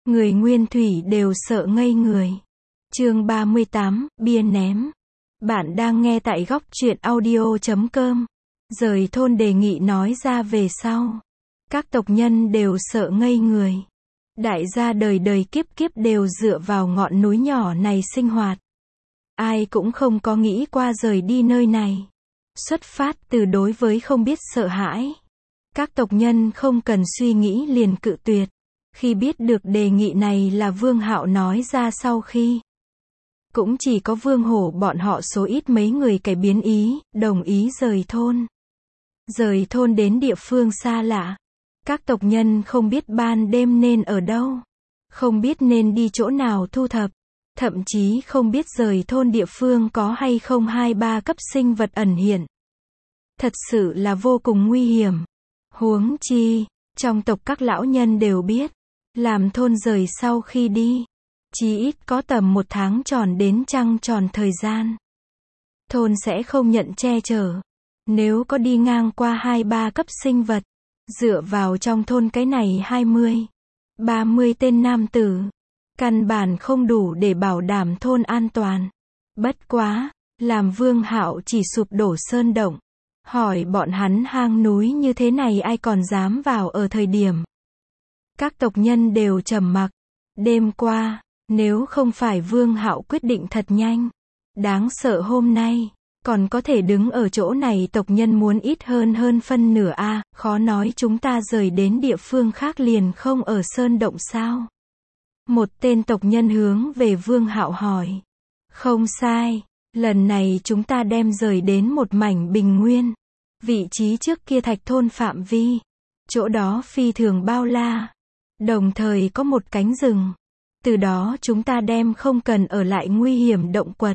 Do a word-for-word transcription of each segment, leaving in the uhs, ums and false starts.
Người nguyên thủy đều sợ ngây người. Chương ba mươi tám, bia ném. Bạn đang nghe tại góc truyện audio chấm com. Rời thôn đề nghị nói ra về sau. Các tộc nhân đều sợ ngây người. Đại gia đời đời kiếp kiếp đều dựa vào ngọn núi nhỏ này sinh hoạt. Ai cũng không có nghĩ qua rời đi nơi này. Xuất phát từ đối với không biết sợ hãi. Các tộc nhân không cần suy nghĩ liền cự tuyệt. Khi biết được đề nghị này là Vương Hạo nói ra sau khi. Cũng chỉ có Vương Hổ bọn họ số ít mấy người cải biến ý, đồng ý rời thôn. Rời thôn đến địa phương xa lạ. Các tộc nhân không biết ban đêm nên ở đâu. Không biết nên đi chỗ nào thu thập. Thậm chí không biết rời thôn địa phương có hay không hai ba cấp sinh vật ẩn hiện. Thật sự là vô cùng nguy hiểm. Huống chi, trong tộc các lão nhân đều biết. Làm thôn rời sau khi đi. Chí ít có tầm một tháng tròn đến trăng tròn thời gian. Thôn sẽ không nhận che chở. Nếu có đi ngang qua hai ba cấp sinh vật. Dựa vào trong thôn cái này hai mươi, ba mươi tên nam tử. Căn bản không đủ để bảo đảm thôn an toàn. Bất quá, làm Vương Hạo chỉ sụp đổ sơn động. Hỏi bọn hắn hang núi như thế này ai còn dám vào ở thời điểm. Các tộc nhân đều trầm mặc. Đêm qua, nếu không phải Vương Hạo quyết định thật nhanh. Đáng sợ hôm nay, còn có thể đứng ở chỗ này tộc nhân muốn ít hơn hơn phân nửa a, khó nói chúng ta rời đến địa phương khác liền không ở sơn động sao. Một tên tộc nhân hướng về Vương Hạo hỏi. Không sai, lần này chúng ta đem rời đến một mảnh bình nguyên. Vị trí trước kia thạch thôn phạm vi. Chỗ đó phi thường bao la. Đồng thời có một cánh rừng. Từ đó chúng ta đem không cần ở lại nguy hiểm động quật.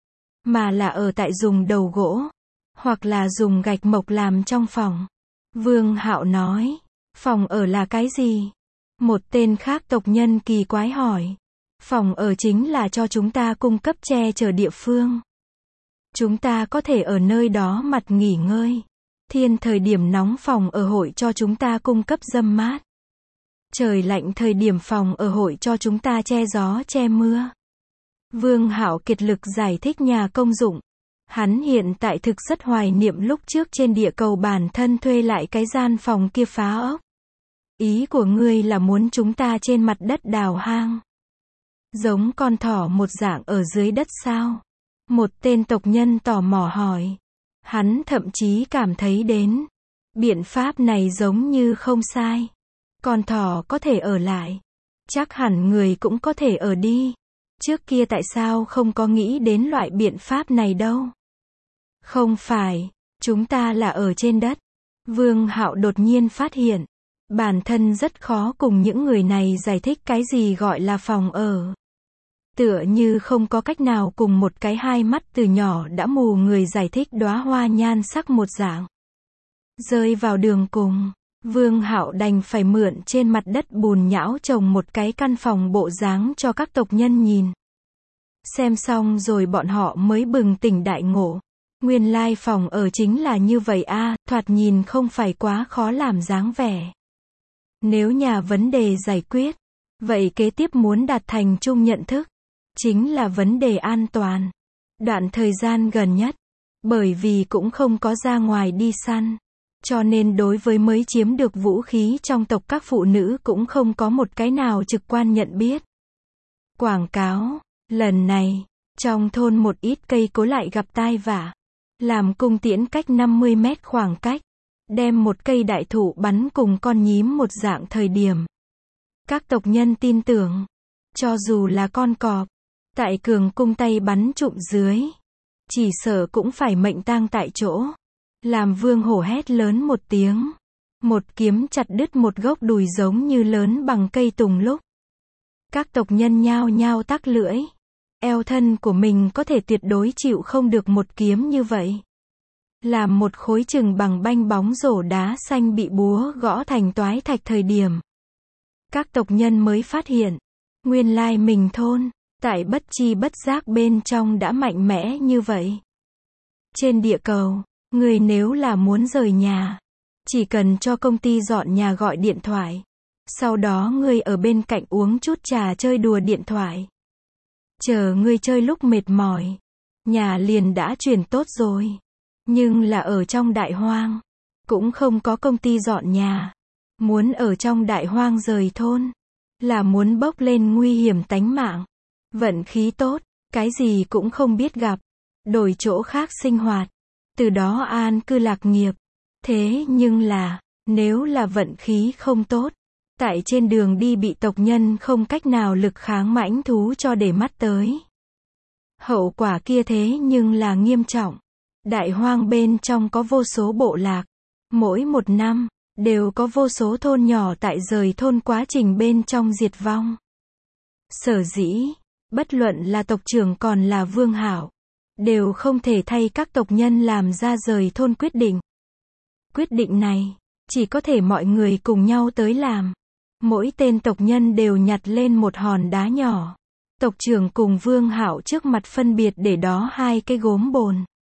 Mà là ở tại dùng đầu gỗ. Hoặc là dùng gạch mộc làm trong phòng. Vương Hạo nói. Phòng ở là cái gì? Một tên khác tộc nhân kỳ quái hỏi. Phòng ở chính là cho chúng ta cung cấp che chở địa phương. Chúng ta có thể ở nơi đó mặt nghỉ ngơi. Thiên thời điểm nóng phòng ở hội cho chúng ta cung cấp dâm mát. Trời lạnh thời điểm phòng ở hội cho chúng ta che gió che mưa. Vương Hạo kiệt lực giải thích nhà công dụng. Hắn hiện tại thực rất hoài niệm lúc trước trên địa cầu bản thân thuê lại cái gian phòng kia phá ốc. Ý của ngươi là muốn chúng ta trên mặt đất đào hang. Giống con thỏ một dạng ở dưới đất sao? Một tên tộc nhân tò mò hỏi. Hắn thậm chí cảm thấy đến. Biện pháp này giống như không sai. Con thỏ có thể ở lại. Chắc hẳn người cũng có thể ở đi. Trước kia tại sao không có nghĩ đến loại biện pháp này đâu? Không phải, chúng ta là ở trên đất. Vương Hạo đột nhiên phát hiện. Bản thân rất khó cùng những người này giải thích cái gì gọi là phòng ở. Tựa như không có cách nào cùng một cái hai mắt từ nhỏ đã mù người giải thích đóa hoa nhan sắc một dạng. Rơi vào đường cùng, Vương Hạo đành phải mượn trên mặt đất bùn nhão trồng một cái căn phòng bộ dáng cho các tộc nhân nhìn. Xem xong rồi bọn họ mới bừng tỉnh đại ngộ. Nguyên lai phòng ở chính là như vậy a, thoạt nhìn không phải quá khó làm dáng vẻ. Nếu nhà vấn đề giải quyết, vậy kế tiếp muốn đạt thành chung nhận thức, chính là vấn đề an toàn. Đoạn thời gian gần nhất, bởi vì cũng không có ra ngoài đi săn, cho nên đối với mới chiếm được vũ khí trong tộc các phụ nữ cũng không có một cái nào trực quan nhận biết. Quảng cáo, lần này, trong thôn một ít cây cối lại gặp tai vạ. Làm cung tiễn cách năm mươi mét khoảng cách. Đem một cây đại thụ bắn cùng con nhím một dạng thời điểm. Các tộc nhân tin tưởng. Cho dù là con cọp. Tại cường cung tay bắn trụm dưới. Chỉ sợ cũng phải mệnh tang tại chỗ. Làm Vương Hổ hét lớn một tiếng. Một kiếm chặt đứt một gốc đùi giống như lớn bằng cây tùng lúc. Các tộc nhân nhao nhao tắc lưỡi. Eo thân của mình có thể tuyệt đối chịu không được một kiếm như vậy. Làm một khối chừng bằng banh bóng rổ đá xanh bị búa gõ thành toái thạch thời điểm. Các tộc nhân mới phát hiện. Nguyên lai mình thôn, tại bất chi bất giác bên trong đã mạnh mẽ như vậy. Trên địa cầu, người nếu là muốn rời nhà, chỉ cần cho công ty dọn nhà gọi điện thoại. Sau đó ngươi ở bên cạnh uống chút trà chơi đùa điện thoại. Chờ ngươi chơi lúc mệt mỏi, nhà liền đã chuyển tốt rồi. Nhưng là ở trong đại hoang, cũng không có công ty dọn nhà. Muốn ở trong đại hoang rời thôn, là muốn bốc lên nguy hiểm tánh mạng. Vận khí tốt, cái gì cũng không biết gặp, đổi chỗ khác sinh hoạt, từ đó an cư lạc nghiệp. Thế nhưng là, nếu là vận khí không tốt, tại trên đường đi bị tộc nhân không cách nào lực kháng mãnh thú cho để mắt tới. Hậu quả kia thế nhưng là nghiêm trọng. Đại hoang bên trong có vô số bộ lạc. Mỗi một năm, đều có vô số thôn nhỏ tại rời thôn quá trình bên trong diệt vong. Sở dĩ, bất luận là tộc trưởng còn là Vương Hạo, đều không thể thay các tộc nhân làm ra rời thôn quyết định. Quyết định này, chỉ có thể mọi người cùng nhau tới làm. Mỗi tên tộc nhân đều nhặt lên một hòn đá nhỏ. Tộc trưởng cùng Vương Hạo trước mặt phân biệt để đó hai cái gốm bồn.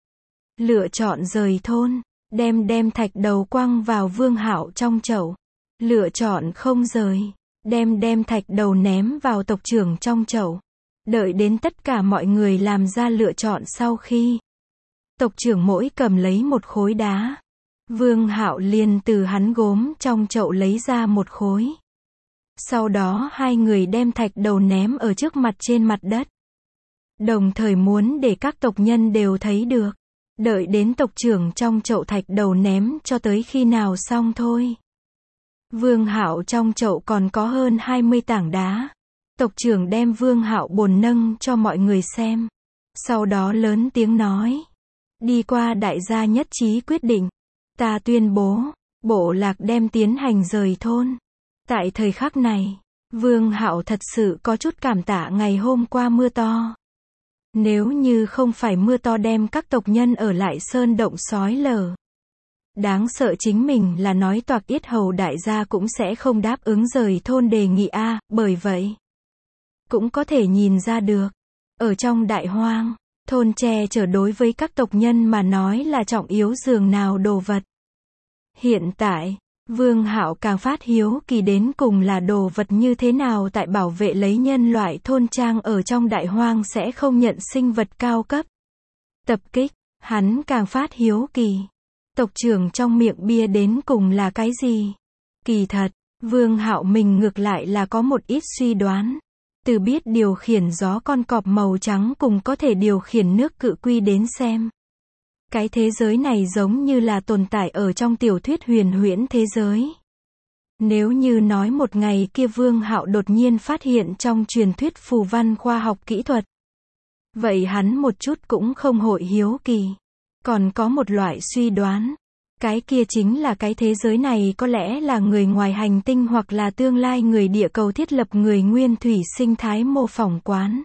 Lựa chọn rời thôn, đem đem thạch đầu quăng vào Vương Hạo trong chậu. Lựa chọn không rời, đem đem thạch đầu ném vào tộc trưởng trong chậu. Đợi đến tất cả mọi người làm ra lựa chọn sau khi tộc trưởng mỗi cầm lấy một khối đá, Vương Hạo liền từ hắn gốm trong chậu lấy ra một khối. Sau đó hai người đem thạch đầu ném ở trước mặt trên mặt đất. Đồng thời muốn để các tộc nhân đều thấy được. Đợi đến tộc trưởng trong chậu thạch đầu ném cho tới khi nào xong thôi. Vương Hạo trong chậu còn có hơn hai mươi tảng đá. Tộc trưởng đem Vương Hạo bồn nâng cho mọi người xem. Sau đó lớn tiếng nói. Đi qua đại gia nhất trí quyết định. Ta tuyên bố, bộ lạc đem tiến hành rời thôn. Tại thời khắc này, Vương Hạo thật sự có chút cảm tạ ngày hôm qua mưa to. Nếu như không phải mưa to đem các tộc nhân ở lại sơn động sói lở. Đáng sợ chính mình là nói toạc yết hầu đại gia cũng sẽ không đáp ứng rời thôn đề nghị a, bởi vậy cũng có thể nhìn ra được. Ở trong đại hoang, thôn che chở đối với các tộc nhân mà nói là trọng yếu dường nào đồ vật. Hiện tại, Vương Hạo càng phát hiếu kỳ đến cùng là đồ vật như thế nào tại bảo vệ lấy nhân loại thôn trang ở trong đại hoang sẽ không nhận sinh vật cao cấp tập kích, hắn càng phát hiếu kỳ. Tộc trưởng trong miệng bia đến cùng là cái gì? Kỳ thật, Vương Hạo mình ngược lại là có một ít suy đoán. Từ biết điều khiển gió con cọp màu trắng cùng có thể điều khiển nước cự quy đến xem. Cái thế giới này giống như là tồn tại ở trong tiểu thuyết huyền huyễn thế giới. Nếu như nói một ngày kia Vương Hạo đột nhiên phát hiện trong truyền thuyết phù văn khoa học kỹ thuật. Vậy hắn một chút cũng không hội hiếu kỳ. Còn có một loại suy đoán. Cái kia chính là cái thế giới này có lẽ là người ngoài hành tinh hoặc là tương lai người địa cầu thiết lập người nguyên thủy sinh thái mô phỏng quán.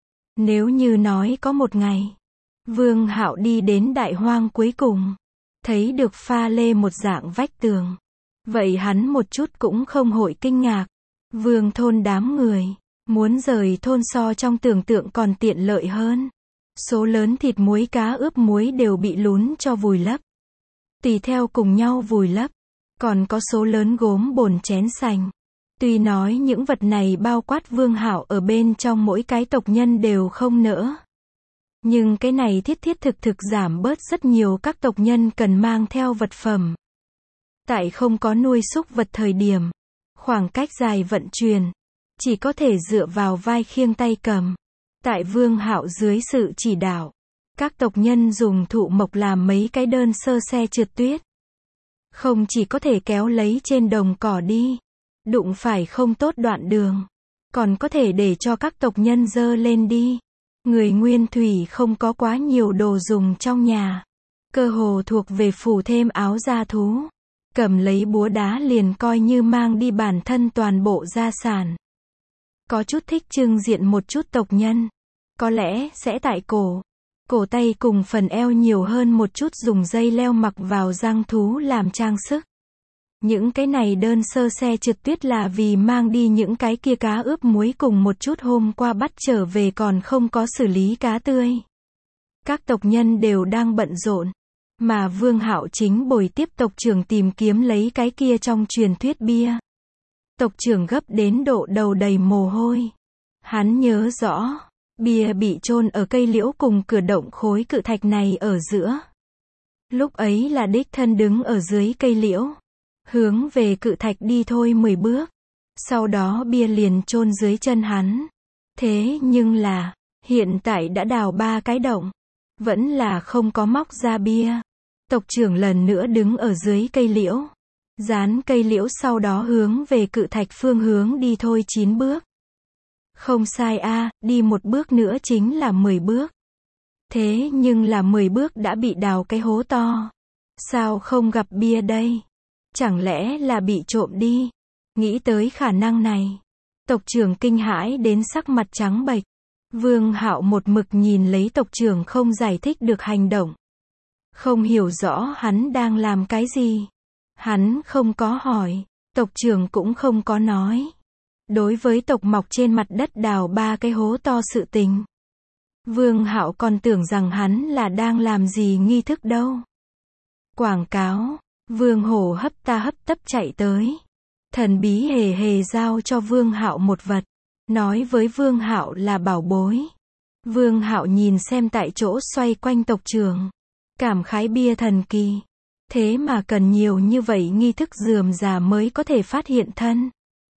Nếu như nói có một ngày, Vương Hạo đi đến đại hoang cuối cùng, thấy được pha lê một dạng vách tường. Vậy hắn một chút cũng không hội kinh ngạc. Vương thôn đám người, muốn rời thôn so trong tưởng tượng còn tiện lợi hơn. Số lớn thịt muối cá ướp muối đều bị lún cho vùi lấp. Tùy theo cùng nhau vùi lấp. Còn có số lớn gốm bồn chén sành. Tuy nói những vật này bao quát Vương Hạo ở bên trong mỗi cái tộc nhân đều không nỡ. Nhưng cái này thiết thiết thực thực giảm bớt rất nhiều các tộc nhân cần mang theo vật phẩm. Tại không có nuôi súc vật thời điểm, khoảng cách dài vận chuyển, chỉ có thể dựa vào vai khiêng tay cầm. Tại Vương Hạo dưới sự chỉ đạo, các tộc nhân dùng thụ mộc làm mấy cái đơn sơ xe trượt tuyết. Không chỉ có thể kéo lấy trên đồng cỏ đi, đụng phải không tốt đoạn đường, còn có thể để cho các tộc nhân dơ lên đi. Người nguyên thủy không có quá nhiều đồ dùng trong nhà. Cơ hồ thuộc về phủ thêm áo da thú. Cầm lấy búa đá liền coi như mang đi bản thân toàn bộ gia sản. Có chút thích trưng diện một chút tộc nhân. Có lẽ sẽ tại cổ. Cổ tay cùng phần eo nhiều hơn một chút dùng dây leo mặc vào răng thú làm trang sức. Những cái này đơn sơ xe trượt tuyết là vì mang đi những cái kia cá ướp muối cùng một chút hôm qua bắt trở về còn không có xử lý cá tươi. Các tộc nhân đều đang bận rộn. Mà Vương Hạo chính bồi tiếp tộc trưởng tìm kiếm lấy cái kia trong truyền thuyết bia. Tộc trưởng gấp đến độ đầu đầy mồ hôi. Hắn nhớ rõ, bia bị chôn ở cây liễu cùng cửa động khối cự thạch này ở giữa. Lúc ấy là đích thân đứng ở dưới cây liễu, hướng về cự thạch đi thôi mười bước. Sau đó bia liền chôn dưới chân hắn. Thế nhưng là, hiện tại đã đào ba cái động, vẫn là không có móc ra bia. Tộc trưởng lần nữa đứng ở dưới cây liễu, dán cây liễu sau đó hướng về cự thạch phương hướng đi thôi chín bước. Không sai a, đi một bước nữa chính là mười bước. Thế nhưng là mười bước đã bị đào cái hố to. Sao không gặp bia đây? Chẳng lẽ là bị trộm đi? Nghĩ tới khả năng này, tộc trưởng kinh hãi đến sắc mặt trắng bệch. Vương Hạo một mực nhìn lấy tộc trưởng không giải thích được hành động. Không hiểu rõ hắn đang làm cái gì. Hắn không có hỏi, tộc trưởng cũng không có nói. Đối với tộc mọc trên mặt đất đào ba cái hố to sự tình, Vương Hạo còn tưởng rằng hắn là đang làm gì nghi thức đâu. Quảng cáo, Vương Hổ hấp ta hấp tấp chạy tới. Thần bí hề hề giao cho Vương Hạo một vật, nói với Vương Hạo là bảo bối. Vương Hạo nhìn xem tại chỗ xoay quanh tộc trưởng, cảm khái bia thần kỳ. Thế mà cần nhiều như vậy nghi thức rườm rà mới có thể phát hiện thân.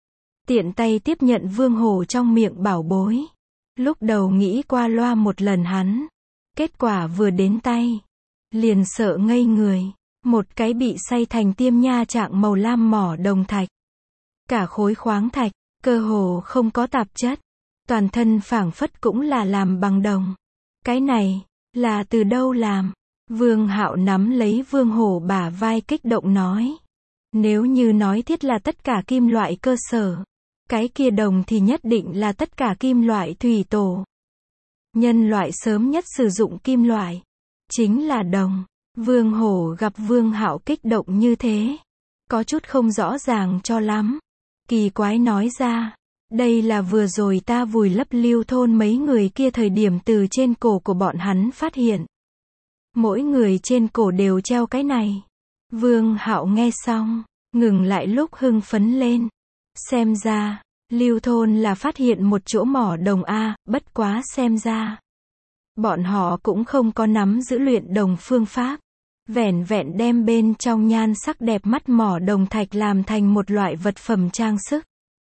Tiện tay tiếp nhận Vương Hổ trong miệng bảo bối. Lúc đầu nghĩ qua loa một lần hắn. Kết quả vừa đến tay, liền sợ ngây người. Một cái bị xay thành tiêm nha trạng màu lam mỏ đồng thạch. Cả khối khoáng thạch, cơ hồ không có tạp chất. Toàn thân phảng phất cũng là làm bằng đồng. Cái này, là từ đâu làm? Vương Hạo nắm lấy Vương Hổ bả vai kích động nói. Nếu như nói thiết là tất cả kim loại cơ sở, cái kia đồng thì nhất định là tất cả kim loại thủy tổ. Nhân loại sớm nhất sử dụng kim loại, chính là đồng. Vương Hổ gặp Vương Hạo kích động như thế, có chút không rõ ràng cho lắm. Kỳ quái nói ra, đây là vừa rồi ta vùi lấp Lưu thôn mấy người kia thời điểm từ trên cổ của bọn hắn phát hiện. Mỗi người trên cổ đều treo cái này. Vương Hạo nghe xong, ngừng lại lúc hưng phấn lên. Xem ra, Lưu thôn là phát hiện một chỗ mỏ đồng A, bất quá xem ra. Bọn họ cũng không có nắm giữ luyện đồng phương pháp. Vẻn vẹn đem bên trong nhan sắc đẹp mắt mỏ đồng thạch làm thành một loại vật phẩm trang sức.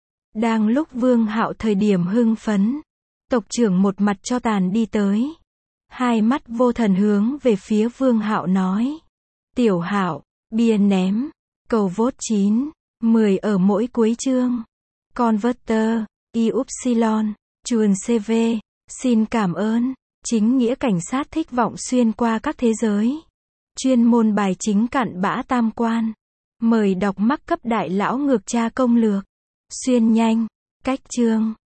Đang lúc Vương Hạo thời điểm hưng phấn, tộc trưởng một mặt cho tàn đi tới. Hai mắt vô thần hướng về phía Vương Hạo nói. Tiểu Hạo, bia ném, cầu vote chín, mười ở mỗi cuối chương. Converter, Y Upsilon, chuồn xê vê, xin cảm ơn. Chính nghĩa cảnh sát thích vọng xuyên qua các thế giới. Chuyên môn bài chính cặn bã tam quan. Mời đọc mắc cấp đại lão ngược tra công lược. Xuyên nhanh, cách chương.